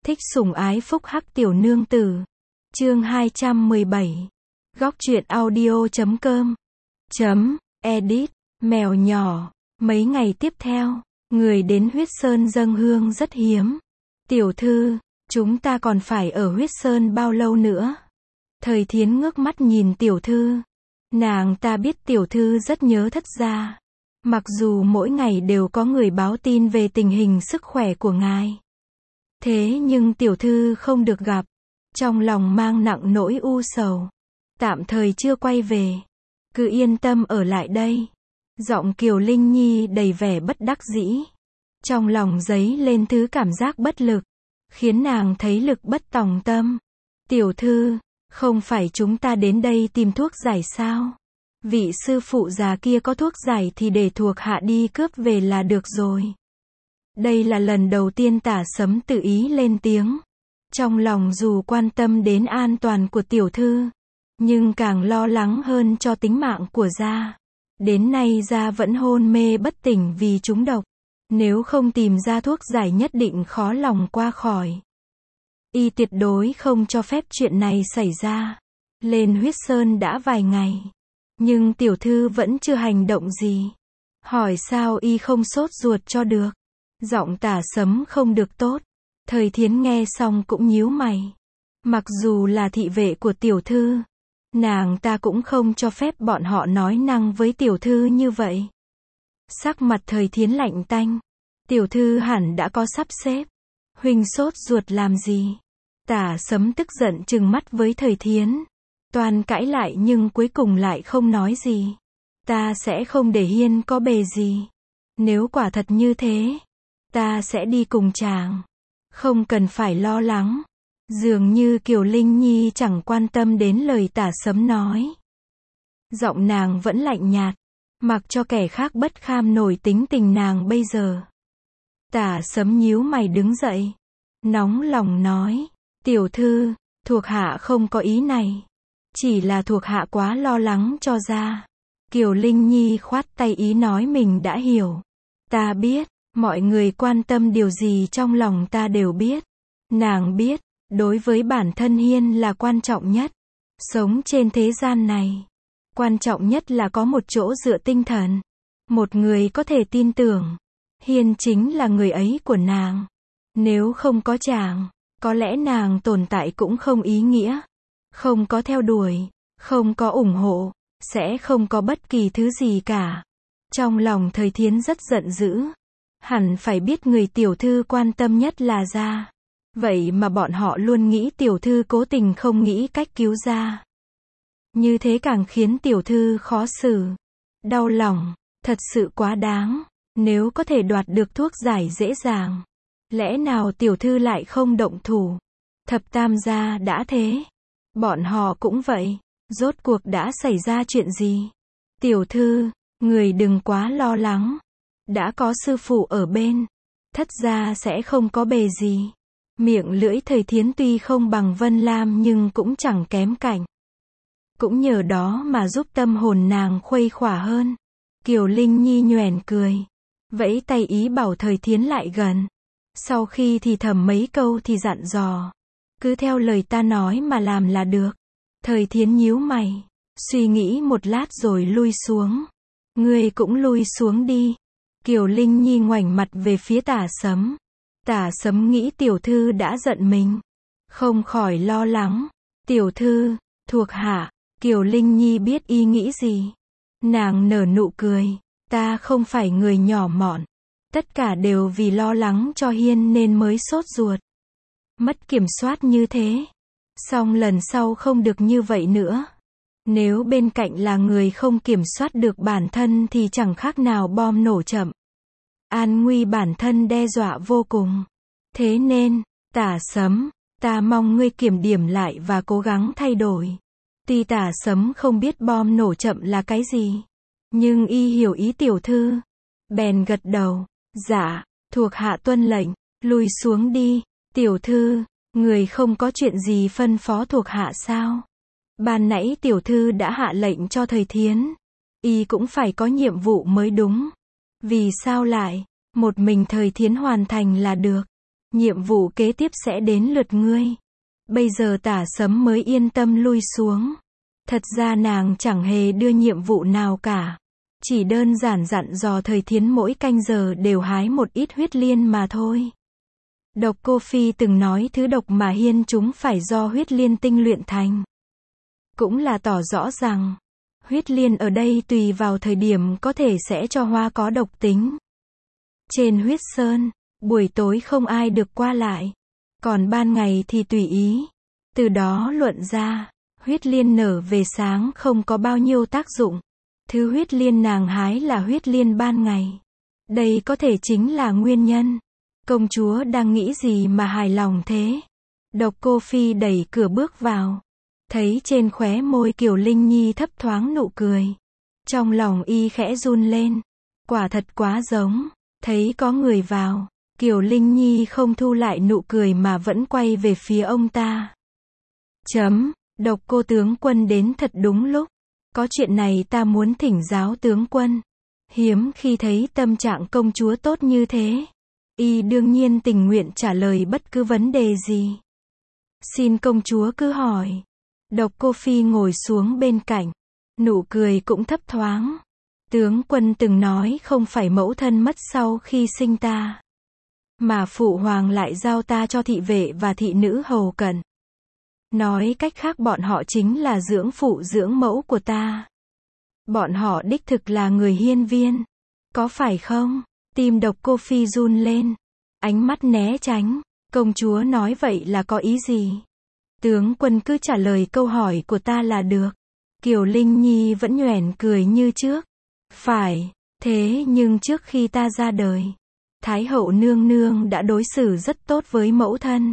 Thích sủng ái phúc hắc tiểu nương tử. Chương 217. Góc truyện audio.com. Edit. Mèo nhỏ. Mấy ngày tiếp theo, người đến Huyết Sơn dâng hương rất hiếm. Tiểu thư, chúng ta còn phải ở Huyết Sơn bao lâu nữa? Thời Thiến ngước mắt nhìn tiểu thư. Nàng ta biết tiểu thư rất nhớ thất gia. Mặc dù mỗi ngày đều có người báo tin về tình hình sức khỏe của ngài. Thế nhưng tiểu thư không được gặp. Trong lòng mang nặng nỗi u sầu. Tạm thời chưa quay về. Cứ yên tâm ở lại đây. Giọng Kiều Linh Nhi đầy vẻ bất đắc dĩ. Trong lòng dấy lên thứ cảm giác bất lực. Khiến nàng thấy lực bất tòng tâm. Tiểu thư, không phải chúng ta đến đây tìm thuốc giải sao? Vị sư phụ già kia có thuốc giải thì để thuộc hạ đi cướp về là được rồi. Đây là lần đầu tiên Tả Sấm tự ý lên tiếng. Trong lòng dù quan tâm đến an toàn của tiểu thư, nhưng càng lo lắng hơn cho tính mạng của gia. Đến nay gia vẫn hôn mê bất tỉnh vì trúng độc. Nếu không tìm ra thuốc giải nhất định khó lòng qua khỏi. Y tuyệt đối không cho phép chuyện này xảy ra. Lên Huyết Sơn đã vài ngày, nhưng tiểu thư vẫn chưa hành động gì. Hỏi sao y không sốt ruột cho được. Giọng Tả Sấm không được tốt. Thời Thiến nghe xong cũng nhíu mày. Mặc dù là thị vệ của tiểu thư, nàng ta cũng không cho phép bọn họ nói năng với tiểu thư như vậy. Sắc mặt Thời Thiến lạnh tanh. Tiểu thư hẳn đã có sắp xếp. Huynh sốt ruột làm gì? Tả Sấm tức giận trừng mắt với Thời Thiến. Toàn cãi lại nhưng cuối cùng lại không nói gì. Ta sẽ không để Hiên có bề gì. Nếu quả thật như thế, ta sẽ đi cùng chàng. Không cần phải lo lắng. Dường như Kiều Linh Nhi chẳng quan tâm đến lời Tả Sấm nói. Giọng nàng vẫn lạnh nhạt. Mặc cho kẻ khác bất kham nổi tính tình nàng bây giờ. Tả Sấm nhíu mày đứng dậy. Nóng lòng nói. Tiểu thư, thuộc hạ không có ý này. Chỉ là thuộc hạ quá lo lắng cho gia. Kiều Linh Nhi khoát tay ý nói mình đã hiểu. Ta biết, mọi người quan tâm điều gì trong lòng ta đều biết. Nàng biết, đối với bản thân Hiên là quan trọng nhất. Sống trên thế gian này, quan trọng nhất là có một chỗ dựa tinh thần. Một người có thể tin tưởng. Hiên chính là người ấy của nàng. Nếu không có chàng, có lẽ nàng tồn tại cũng không ý nghĩa. Không có theo đuổi, không có ủng hộ, sẽ không có bất kỳ thứ gì cả. Trong lòng Thời Thiến rất giận dữ. Hẳn phải biết người tiểu thư quan tâm nhất là gia. Vậy mà bọn họ luôn nghĩ tiểu thư cố tình không nghĩ cách cứu gia. Như thế càng khiến tiểu thư khó xử. Đau lòng, thật sự quá đáng. Nếu có thể đoạt được thuốc giải dễ dàng, lẽ nào tiểu thư lại không động thủ? Thập tam gia đã thế, bọn họ cũng vậy. Rốt cuộc đã xảy ra chuyện gì? Tiểu thư, người đừng quá lo lắng. Đã có sư phụ ở bên, thất gia sẽ không có bề gì. Miệng lưỡi Thời Thiến tuy không bằng Vân Lam nhưng cũng chẳng kém cạnh. Cũng nhờ đó mà giúp tâm hồn nàng khuây khỏa hơn. Kiều Linh Nhi nhoẻn cười, vẫy tay ý bảo Thời Thiến lại gần. Sau khi thì thầm mấy câu thì dặn dò. Cứ theo lời ta nói mà làm là được. Thời Thiến nhíu mày, suy nghĩ một lát rồi lui xuống. Ngươi cũng lui xuống đi. Kiều Linh Nhi ngoảnh mặt về phía Tả Sấm. Tả Sấm nghĩ tiểu thư đã giận mình. Không khỏi lo lắng. Tiểu thư, thuộc hạ. Kiều Linh Nhi biết y nghĩ gì. Nàng nở nụ cười. Ta không phải người nhỏ mọn. Tất cả đều vì lo lắng cho Hiên nên mới sốt ruột. Mất kiểm soát như thế. Song lần sau không được như vậy nữa. Nếu bên cạnh là người không kiểm soát được bản thân thì chẳng khác nào bom nổ chậm. An nguy bản thân đe dọa vô cùng. Thế nên, Tả Sấm, ta mong ngươi kiểm điểm lại và cố gắng thay đổi. Tuy Tả Sấm không biết bom nổ chậm là cái gì, nhưng y hiểu ý tiểu thư. Bèn gật đầu. Dạ, thuộc hạ tuân lệnh. Lùi xuống đi. Tiểu thư, người không có chuyện gì phân phó thuộc hạ sao? Ban nãy tiểu thư đã hạ lệnh cho Thời Thiến. Y cũng phải có nhiệm vụ mới đúng. Vì sao lại một mình Thời Thiến hoàn thành là được? Nhiệm vụ kế tiếp sẽ đến lượt ngươi. Bây giờ Tả Sấm mới yên tâm lui xuống. Thật ra nàng chẳng hề đưa nhiệm vụ nào cả. Chỉ đơn giản dặn dò Thời Thiến mỗi canh giờ đều hái một ít huyết liên mà thôi. Độc Cô Phi từng nói thứ độc mà hiên chúng phải do huyết liên tinh luyện thành. Cũng là tỏ rõ rằng, huyết liên ở đây tùy vào thời điểm có thể sẽ cho hoa có độc tính. Trên huyết sơn, buổi tối không ai được qua lại. Còn ban ngày thì tùy ý. Từ đó luận ra, huyết liên nở về sáng không có bao nhiêu tác dụng. Thứ huyết liên nàng hái là huyết liên ban ngày. Đây có thể chính là nguyên nhân. Công chúa đang nghĩ gì mà hài lòng thế? Độc Cô Phi đẩy cửa bước vào. Thấy trên khóe môi Kiều Linh Nhi thấp thoáng nụ cười. Trong lòng y khẽ run lên. Quả thật quá giống. Thấy có người vào, Kiều Linh Nhi không thu lại nụ cười mà vẫn quay về phía ông ta. Độc Cô tướng quân đến thật đúng lúc. Có chuyện này ta muốn thỉnh giáo tướng quân. Hiếm khi thấy tâm trạng công chúa tốt như thế. Y đương nhiên tình nguyện trả lời bất cứ vấn đề gì. Xin công chúa cứ hỏi. Độc Cô Phi ngồi xuống bên cạnh. Nụ cười cũng thấp thoáng. Tướng quân từng nói không phải mẫu thân mất sau khi sinh ta. Mà phụ hoàng lại giao ta cho thị vệ và thị nữ hầu cận. Nói cách khác bọn họ chính là dưỡng phụ dưỡng mẫu của ta. Bọn họ đích thực là người hiên viên. Có phải không? Tim Độc Cô Phi run lên. Ánh mắt né tránh. Công chúa nói vậy là có ý gì? Tướng quân cứ trả lời câu hỏi của ta là được. Kiều Linh Nhi vẫn nhoẻn cười như trước. Phải, thế nhưng trước khi ta ra đời, Thái hậu nương nương đã đối xử rất tốt với mẫu thân.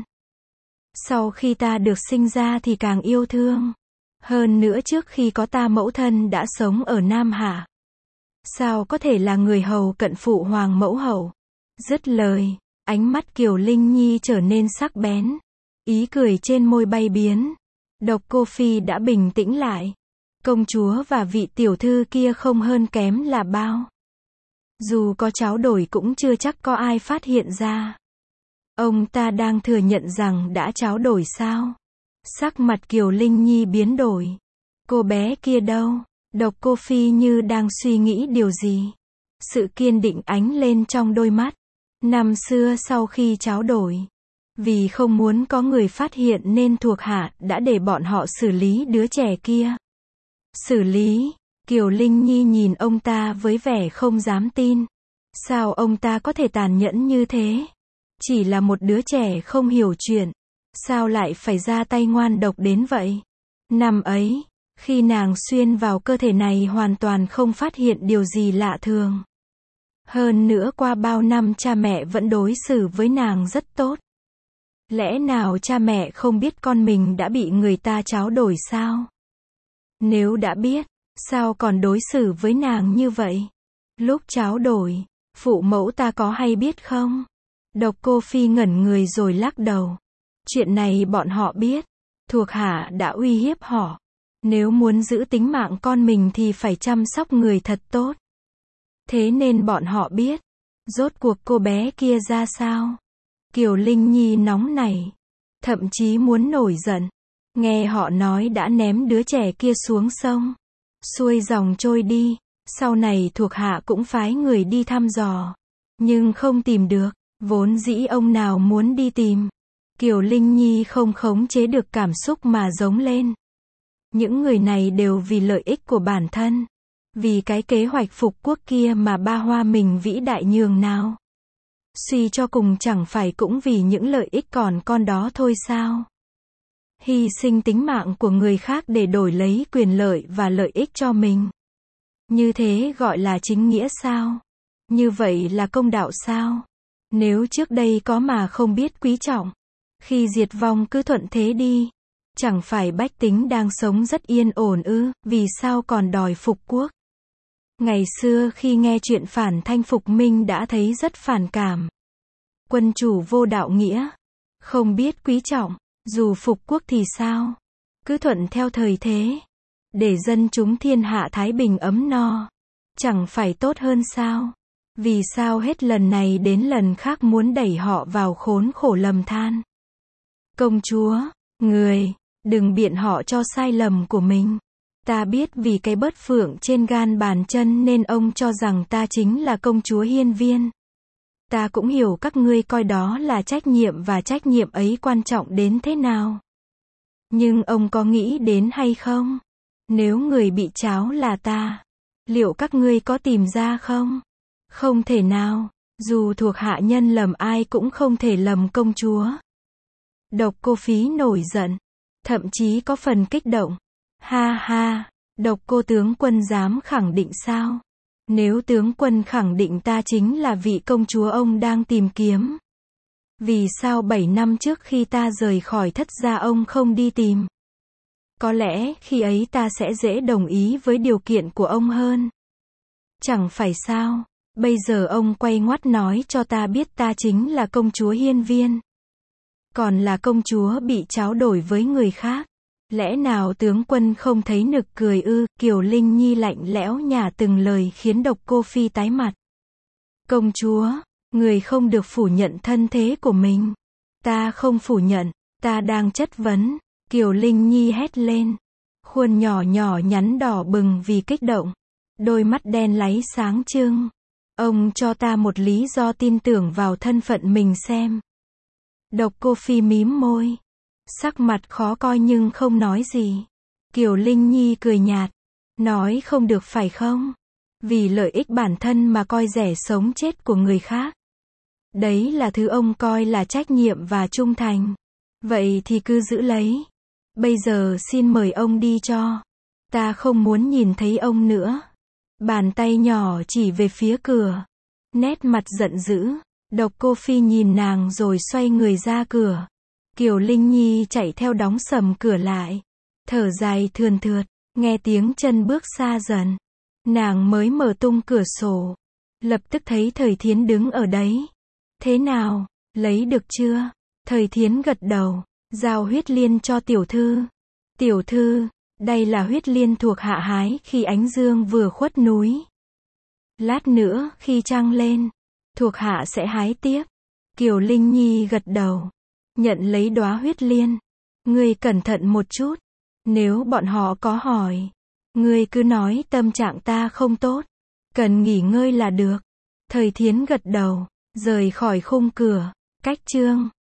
Sau khi ta được sinh ra thì càng yêu thương. Hơn nữa trước khi có ta mẫu thân đã sống ở Nam Hạ. Sao có thể là người hầu cận phụ hoàng mẫu hậu? Dứt lời, ánh mắt Kiều Linh Nhi trở nên sắc bén. Ý cười trên môi bay biến. Độc Cô Phi đã bình tĩnh lại. Công chúa và vị tiểu thư kia không hơn kém là bao. Dù có tráo đổi cũng chưa chắc có ai phát hiện ra. Ông ta đang thừa nhận rằng đã tráo đổi sao? Sắc mặt Kiều Linh Nhi biến đổi. Cô bé kia đâu? Độc Cô Phi như đang suy nghĩ điều gì. Sự kiên định ánh lên trong đôi mắt. Năm xưa sau khi tráo đổi, vì không muốn có người phát hiện nên thuộc hạ đã để bọn họ xử lý đứa trẻ kia. Xử lý? Kiều Linh Nhi nhìn ông ta với vẻ không dám tin. Sao ông ta có thể tàn nhẫn như thế? Chỉ là một đứa trẻ không hiểu chuyện. Sao lại phải ra tay ngoan độc đến vậy? Năm ấy, khi nàng xuyên vào cơ thể này hoàn toàn không phát hiện điều gì lạ thường. Hơn nữa qua bao năm cha mẹ vẫn đối xử với nàng rất tốt. Lẽ nào cha mẹ không biết con mình đã bị người ta tráo đổi sao? Nếu đã biết, sao còn đối xử với nàng như vậy? Lúc tráo đổi, phụ mẫu ta có hay biết không? Độc Cô Phi ngẩn người rồi lắc đầu. Chuyện này bọn họ biết. Thuộc hạ đã uy hiếp họ. Nếu muốn giữ tính mạng con mình thì phải chăm sóc người thật tốt. Thế nên bọn họ biết. Rốt cuộc cô bé kia ra sao? Kiều Linh Nhi nóng nảy. Thậm chí muốn nổi giận. Nghe họ nói đã ném đứa trẻ kia xuống sông. Xuôi dòng trôi đi. Sau này thuộc hạ cũng phái người đi thăm dò. Nhưng không tìm được. Vốn dĩ ông nào muốn đi tìm. Kiều Linh Nhi không khống chế được cảm xúc mà giống lên. Những người này đều vì lợi ích của bản thân. Vì cái kế hoạch phục quốc kia mà Ba Hoa mình vĩ đại nhường nào. Suy cho cùng chẳng phải cũng vì những lợi ích còn con đó thôi sao? Hy sinh tính mạng của người khác để đổi lấy quyền lợi và lợi ích cho mình. Như thế gọi là chính nghĩa sao? Như vậy là công đạo sao? Nếu trước đây có mà không biết quý trọng, khi diệt vong cứ thuận thế đi, chẳng phải bách tính đang sống rất yên ổn ư? Vì sao còn đòi phục quốc? Ngày xưa khi nghe chuyện phản thanh phục minh đã thấy rất phản cảm. Quân chủ vô đạo nghĩa, không biết quý trọng, dù phục quốc thì sao? Cứ thuận theo thời thế, để dân chúng thiên hạ thái bình ấm no, chẳng phải tốt hơn sao? Vì sao hết lần này đến lần khác muốn đẩy họ vào khốn khổ lầm than? Công chúa, người, đừng biện họ cho sai lầm của mình. Ta biết vì cái bớt phượng trên gan bàn chân nên ông cho rằng ta chính là công chúa hiên viên. Ta cũng hiểu các ngươi coi đó là trách nhiệm và trách nhiệm ấy quan trọng đến thế nào. Nhưng ông có nghĩ đến hay không? Nếu người bị tráo là ta, liệu các ngươi có tìm ra không? Không thể nào, dù thuộc hạ nhân lầm ai cũng không thể lầm công chúa. Độc Cô Phí nổi giận, thậm chí có phần kích động. Ha ha, Độc Cô tướng quân dám khẳng định sao? Nếu tướng quân khẳng định ta chính là vị công chúa ông đang tìm kiếm, vì sao 7 năm trước khi ta rời khỏi Thất gia ông không đi tìm? Có lẽ khi ấy ta sẽ dễ đồng ý với điều kiện của ông hơn. Chẳng phải sao, bây giờ ông quay ngoắt nói cho ta biết ta chính là công chúa hiên viên. Còn là công chúa bị tráo đổi với người khác. Lẽ nào tướng quân không thấy nực cười ư? Kiều Linh Nhi lạnh lẽo nhả từng lời khiến Độc Cô Phi tái mặt. Công chúa, người không được phủ nhận thân thế của mình. Ta không phủ nhận, ta đang chất vấn. Kiều Linh Nhi hét lên. Khuôn nhỏ nhỏ nhắn đỏ bừng vì kích động. Đôi mắt đen láy sáng trưng. Ông cho ta một lý do tin tưởng vào thân phận mình xem. Độc Cô Phi mím môi. Sắc mặt khó coi nhưng không nói gì. Kiều Linh Nhi cười nhạt. Nói không được phải không? Vì lợi ích bản thân mà coi rẻ sống chết của người khác. Đấy là thứ ông coi là trách nhiệm và trung thành. Vậy thì cứ giữ lấy. Bây giờ xin mời ông đi cho. Ta không muốn nhìn thấy ông nữa. Bàn tay nhỏ chỉ về phía cửa. Nét mặt giận dữ. Độc Cô Phi nhìn nàng rồi xoay người ra cửa. Kiều Linh Nhi chạy theo đóng sầm cửa lại. Thở dài thườn thượt, nghe tiếng chân bước xa dần. Nàng mới mở tung cửa sổ. Lập tức thấy Thời Thiến đứng ở đấy. Thế nào, lấy được chưa? Thời Thiến gật đầu, giao huyết liên cho tiểu thư. Tiểu thư, đây là huyết liên thuộc hạ hái khi ánh dương vừa khuất núi. Lát nữa khi trăng lên, thuộc hạ sẽ hái tiếp. Kiều Linh Nhi gật đầu, nhận lấy đóa huyết liên. Ngươi cẩn thận một chút. Nếu bọn họ có hỏi, ngươi cứ nói tâm trạng ta không tốt, cần nghỉ ngơi là được. Thời Thiến gật đầu, rời khỏi khung cửa. Cách chương